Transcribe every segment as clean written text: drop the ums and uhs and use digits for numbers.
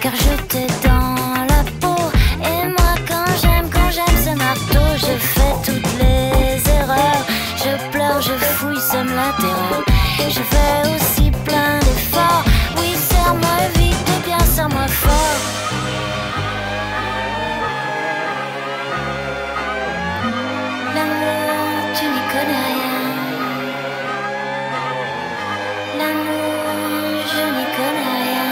car je t'ai dans la peau. Et moi quand j'aime ce marteau, je fais toutes les erreurs. Je pleure, je fouille, sème la terreur. Je fais aussi plein d'efforts. Oui, serre-moi vite et bien serre-moi fort. L'amour, tu n'y connais rien. L'amour, je n'y connais rien.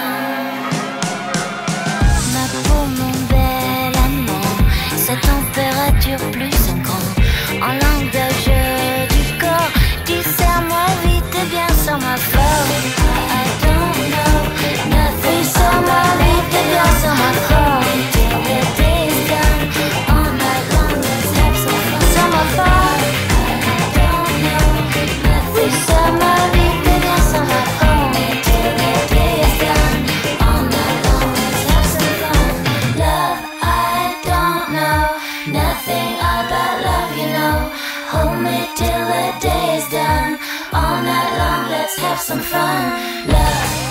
Ma peau, mon bel amant, sa température plus 5 ans. En langage du corps, dis serre-moi vite et bien serre-moi fort. I don't know nothing, serre-moi vite et bien serre-moi fort. Till the day is done, all night long, let's have some fun. Serre-moi fort. I don't know nothing, serre-moi vite et bien serre-moi fort. Till the day is done, all night long, let's have some fun. Love, I don't know nothing about love, you know. Hold me till the day is done. All night long, let's have some fun. Love.